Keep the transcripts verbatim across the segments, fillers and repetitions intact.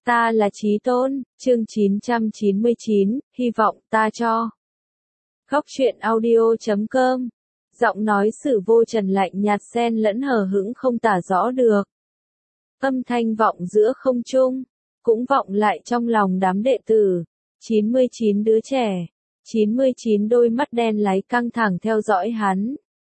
Ta là Chí Tôn, chương chín trăm chín mươi chín, hy vọng ta cho. Góc truyện audio chấm com. Giọng nói Sử Vô Trần lạnh nhạt xen lẫn hờ hững không tả rõ được. Âm thanh vọng giữa không trung, cũng vọng lại trong lòng đám đệ tử. chín mươi chín đứa trẻ, chín mươi chín đôi mắt đen láy căng thẳng theo dõi hắn.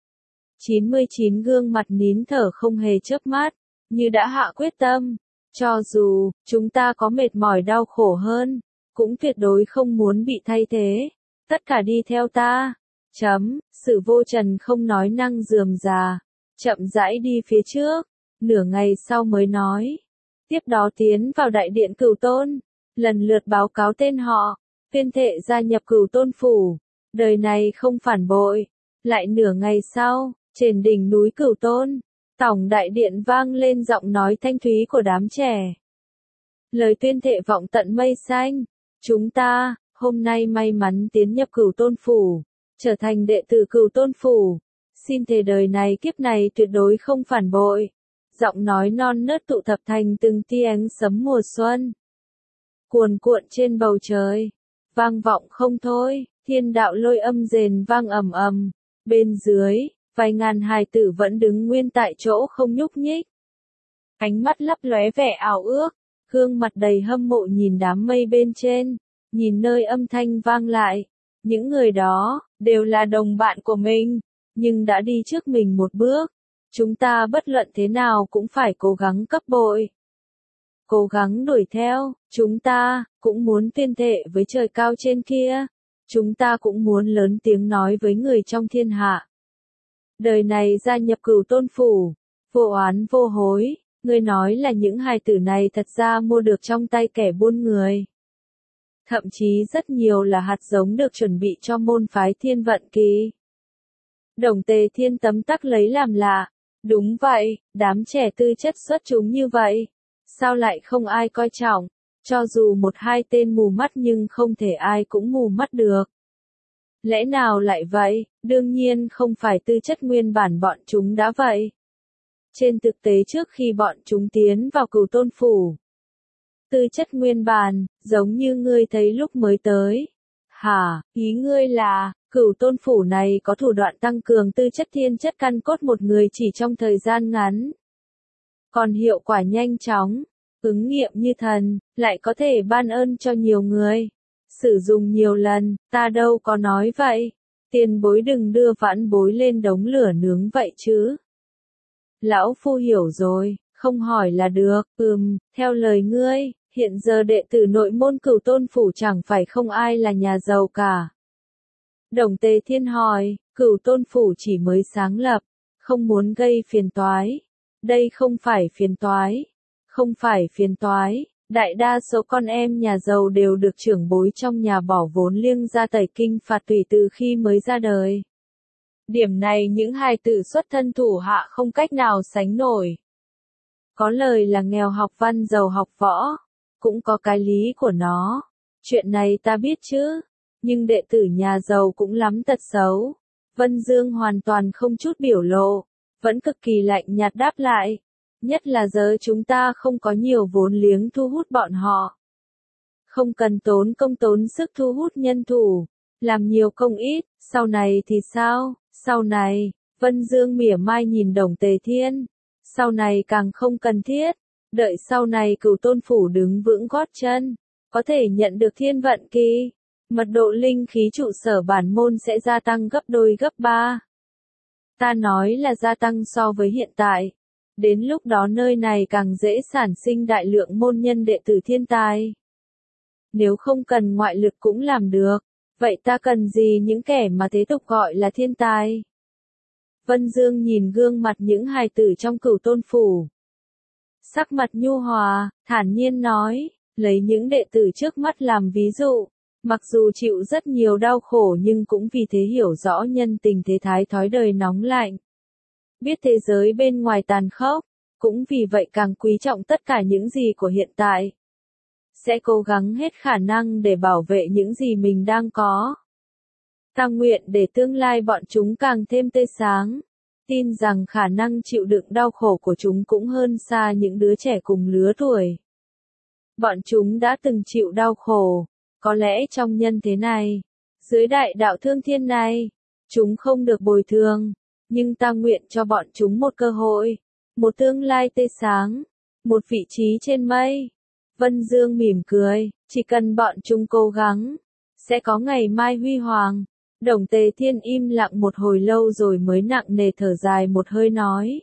chín mươi chín gương mặt nín thở không hề chớp mắt, như đã hạ quyết tâm. Cho dù, chúng ta có mệt mỏi đau khổ hơn, cũng tuyệt đối không muốn bị thay thế. Tất cả đi theo ta. Chấm, Sử Vô Trần không nói năng rườm rà, chậm rãi đi phía trước, nửa ngày sau mới nói. Tiếp đó tiến vào đại điện Cửu Tôn, lần lượt báo cáo tên họ, tuyên thệ gia nhập Cửu Tôn phủ, đời này không phản bội. Lại nửa ngày sau, trên đỉnh núi Cửu Tôn, tổng đại điện vang lên giọng nói thanh thúy của đám trẻ. Lời tuyên thệ vọng tận mây xanh, chúng ta, hôm nay may mắn tiến nhập Cửu Tôn phủ, trở thành đệ tử Cửu Tôn phủ, xin thề đời này kiếp này tuyệt đối không phản bội. Giọng nói non nớt tụ tập thành từng tia ánh sấm mùa xuân, cuồn cuộn trên bầu trời, vang vọng không thôi, thiên đạo lôi âm rền vang ầm ầm, bên dưới, vài ngàn hài tử vẫn đứng nguyên tại chỗ không nhúc nhích. Ánh mắt lấp lóe vẻ ảo ước, gương mặt đầy hâm mộ nhìn đám mây bên trên, nhìn nơi âm thanh vang lại. Những người đó, đều là đồng bạn của mình, nhưng đã đi trước mình một bước. Chúng ta bất luận thế nào cũng phải cố gắng cấp bội. Cố gắng đuổi theo, chúng ta, cũng muốn tuyên thệ với trời cao trên kia. Chúng ta cũng muốn lớn tiếng nói với người trong thiên hạ. Đời này gia nhập Cửu Tôn phủ, vô oán vô hối, ngươi nói là những hài tử này thật ra mua được trong tay kẻ buôn người. Thậm chí rất nhiều là hạt giống được chuẩn bị cho môn phái Thiên Vận Kỳ. Đồng Tề Thiên tấm tắc lấy làm lạ, đúng vậy, đám trẻ tư chất xuất chúng như vậy, sao lại không ai coi trọng, cho dù một hai tên mù mắt nhưng không thể ai cũng mù mắt được. Lẽ nào lại vậy? Đương nhiên không phải tư chất nguyên bản bọn chúng đã vậy. Trên thực tế trước khi bọn chúng tiến vào Cửu Tôn phủ, tư chất nguyên bản, giống như ngươi thấy lúc mới tới. Hả, ý ngươi là, Cửu Tôn phủ này có thủ đoạn tăng cường tư chất thiên chất căn cốt một người chỉ trong thời gian ngắn. Còn hiệu quả nhanh chóng, ứng nghiệm như thần, lại có thể ban ơn cho nhiều người. Sử dụng nhiều lần, ta đâu có nói vậy. Tiền bối đừng đưa vãn bối lên đống lửa nướng vậy chứ. Lão phu hiểu rồi, không hỏi là được. Ừm, theo lời ngươi, hiện giờ đệ tử nội môn Cửu Tôn phủ chẳng phải không ai là nhà giàu cả. Đồng Tề Thiên hỏi, Cửu Tôn phủ chỉ mới sáng lập, không muốn gây phiền toái. Đây không phải phiền toái, không phải phiền toái. Đại đa số con em nhà giàu đều được trưởng bối trong nhà bỏ vốn liêng ra tẩy kinh phạt tùy từ khi mới ra đời. Điểm này những hài tử xuất thân thủ hạ không cách nào sánh nổi. Có lời là nghèo học văn giàu học võ, cũng có cái lý của nó. Chuyện này ta biết chứ, nhưng đệ tử nhà giàu cũng lắm tật xấu. Vân Dương hoàn toàn không chút biểu lộ, vẫn cực kỳ lạnh nhạt đáp lại. Nhất là giờ chúng ta không có nhiều vốn liếng thu hút bọn họ. Không cần tốn công tốn sức thu hút nhân thủ, làm nhiều công ít, sau này thì sao? Sau này, Vân Dương mỉa mai nhìn Đồng Tề Thiên. Sau này càng không cần thiết, đợi sau này Cửu Tôn phủ đứng vững gót chân, có thể nhận được Thiên Vận Kỳ, mật độ linh khí trụ sở bản môn sẽ gia tăng gấp đôi gấp ba. Ta nói là gia tăng so với hiện tại. Đến lúc đó nơi này càng dễ sản sinh đại lượng môn nhân đệ tử thiên tài. Nếu không cần ngoại lực cũng làm được, vậy ta cần gì những kẻ mà thế tục gọi là thiên tài? Vân Dương nhìn gương mặt những hài tử trong Cửu Tôn phủ. Sắc mặt nhu hòa, thản nhiên nói, lấy những đệ tử trước mắt làm ví dụ, mặc dù chịu rất nhiều đau khổ nhưng cũng vì thế hiểu rõ nhân tình thế thái thói đời nóng lạnh. Biết thế giới bên ngoài tàn khốc, cũng vì vậy càng quý trọng tất cả những gì của hiện tại. Sẽ cố gắng hết khả năng để bảo vệ những gì mình đang có. Ta nguyện để tương lai bọn chúng càng thêm tươi sáng. Tin rằng khả năng chịu đựng đau khổ của chúng cũng hơn xa những đứa trẻ cùng lứa tuổi. Bọn chúng đã từng chịu đau khổ, có lẽ trong nhân thế này, dưới đại đạo thương thiên này, chúng không được bồi thường, nhưng ta nguyện cho bọn chúng một cơ hội, một tương lai tươi sáng, một vị trí trên mây. Vân Dương mỉm cười, chỉ cần bọn chúng cố gắng, sẽ có ngày mai huy hoàng. Đồng Tề Thiên im lặng một hồi lâu rồi mới nặng nề thở dài một hơi nói.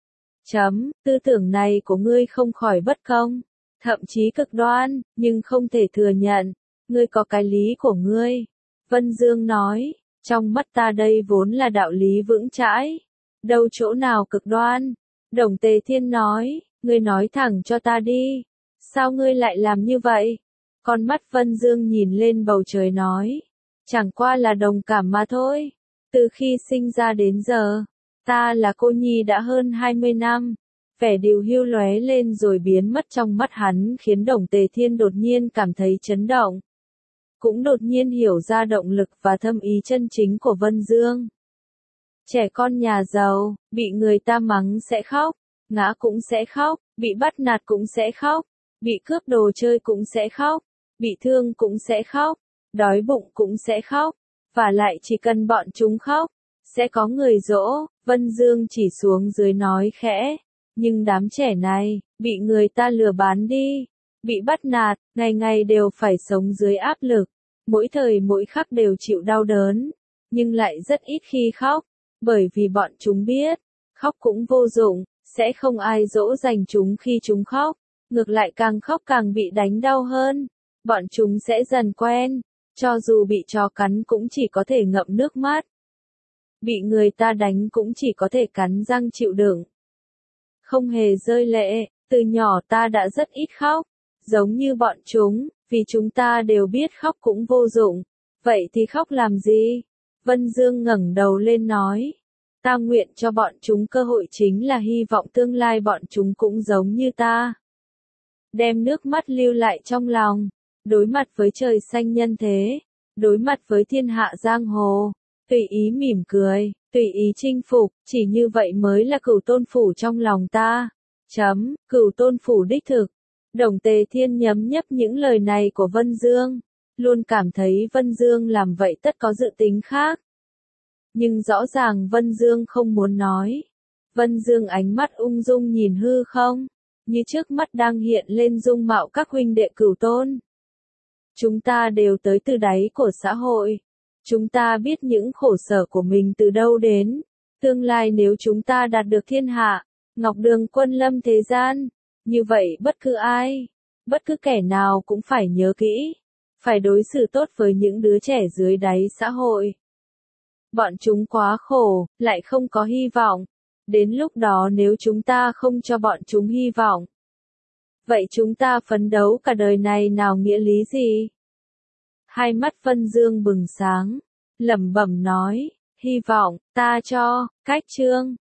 Chấm, tư tưởng này của ngươi không khỏi bất công, thậm chí cực đoan, nhưng không thể thừa nhận, ngươi có cái lý của ngươi. Vân Dương nói, trong mắt ta đây vốn là đạo lý vững chãi, đâu chỗ nào cực đoan. Đồng Tề Thiên nói, ngươi nói thẳng cho ta đi, sao ngươi lại làm như vậy? Con mắt Vân Dương nhìn lên bầu trời nói, chẳng qua là đồng cảm mà thôi. Từ khi sinh ra đến giờ, ta là cô nhi đã hơn hai mươi năm. Vẻ điều hưu lóe lên rồi biến mất trong mắt hắn khiến Đồng Tề Thiên đột nhiên cảm thấy chấn động. Cũng đột nhiên hiểu ra động lực và thâm ý chân chính của Vân Dương. Trẻ con nhà giàu, bị người ta mắng sẽ khóc, ngã cũng sẽ khóc, bị bắt nạt cũng sẽ khóc, bị cướp đồ chơi cũng sẽ khóc, bị thương cũng sẽ khóc, đói bụng cũng sẽ khóc, và lại chỉ cần bọn chúng khóc, sẽ có người dỗ. Vân Dương chỉ xuống dưới nói khẽ, nhưng đám trẻ này, bị người ta lừa bán đi, bị bắt nạt, ngày ngày đều phải sống dưới áp lực, mỗi thời mỗi khắc đều chịu đau đớn, nhưng lại rất ít khi khóc, bởi vì bọn chúng biết, khóc cũng vô dụng, sẽ không ai dỗ dành chúng khi chúng khóc, ngược lại càng khóc càng bị đánh đau hơn. Bọn chúng sẽ dần quen, cho dù bị chó cắn cũng chỉ có thể ngậm nước mắt. Bị người ta đánh cũng chỉ có thể cắn răng chịu đựng. Không hề rơi lệ, từ nhỏ ta đã rất ít khóc, giống như bọn chúng, vì chúng ta đều biết khóc cũng vô dụng. Vậy thì khóc làm gì? Vân Dương ngẩng đầu lên nói, ta nguyện cho bọn chúng cơ hội chính là hy vọng tương lai bọn chúng cũng giống như ta. Đem nước mắt lưu lại trong lòng, đối mặt với trời xanh nhân thế, đối mặt với thiên hạ giang hồ, tùy ý mỉm cười, tùy ý chinh phục, chỉ như vậy mới là cửu tôn phủ trong lòng ta. Chấm, cửu tôn phủ đích thực. Đồng Tề Thiên nhấm nhấp những lời này của Vân Dương, luôn cảm thấy Vân Dương làm vậy tất có dự tính khác. Nhưng rõ ràng Vân Dương không muốn nói. Vân Dương ánh mắt ung dung nhìn hư không, như trước mắt đang hiện lên dung mạo các huynh đệ cửu tôn. Chúng ta đều tới từ đáy của xã hội. Chúng ta biết những khổ sở của mình từ đâu đến. Tương lai nếu chúng ta đạt được thiên hạ, Ngọc Đường quân lâm thế gian, như vậy bất cứ ai, bất cứ kẻ nào cũng phải nhớ kỹ, phải đối xử tốt với những đứa trẻ dưới đáy xã hội. Bọn chúng quá khổ, lại không có hy vọng. Đến lúc đó nếu chúng ta không cho bọn chúng hy vọng, vậy chúng ta phấn đấu cả đời này nào nghĩa lý gì? Hai mắt Vân Dương bừng sáng, lẩm bẩm nói, hy vọng, ta cho, cách chương.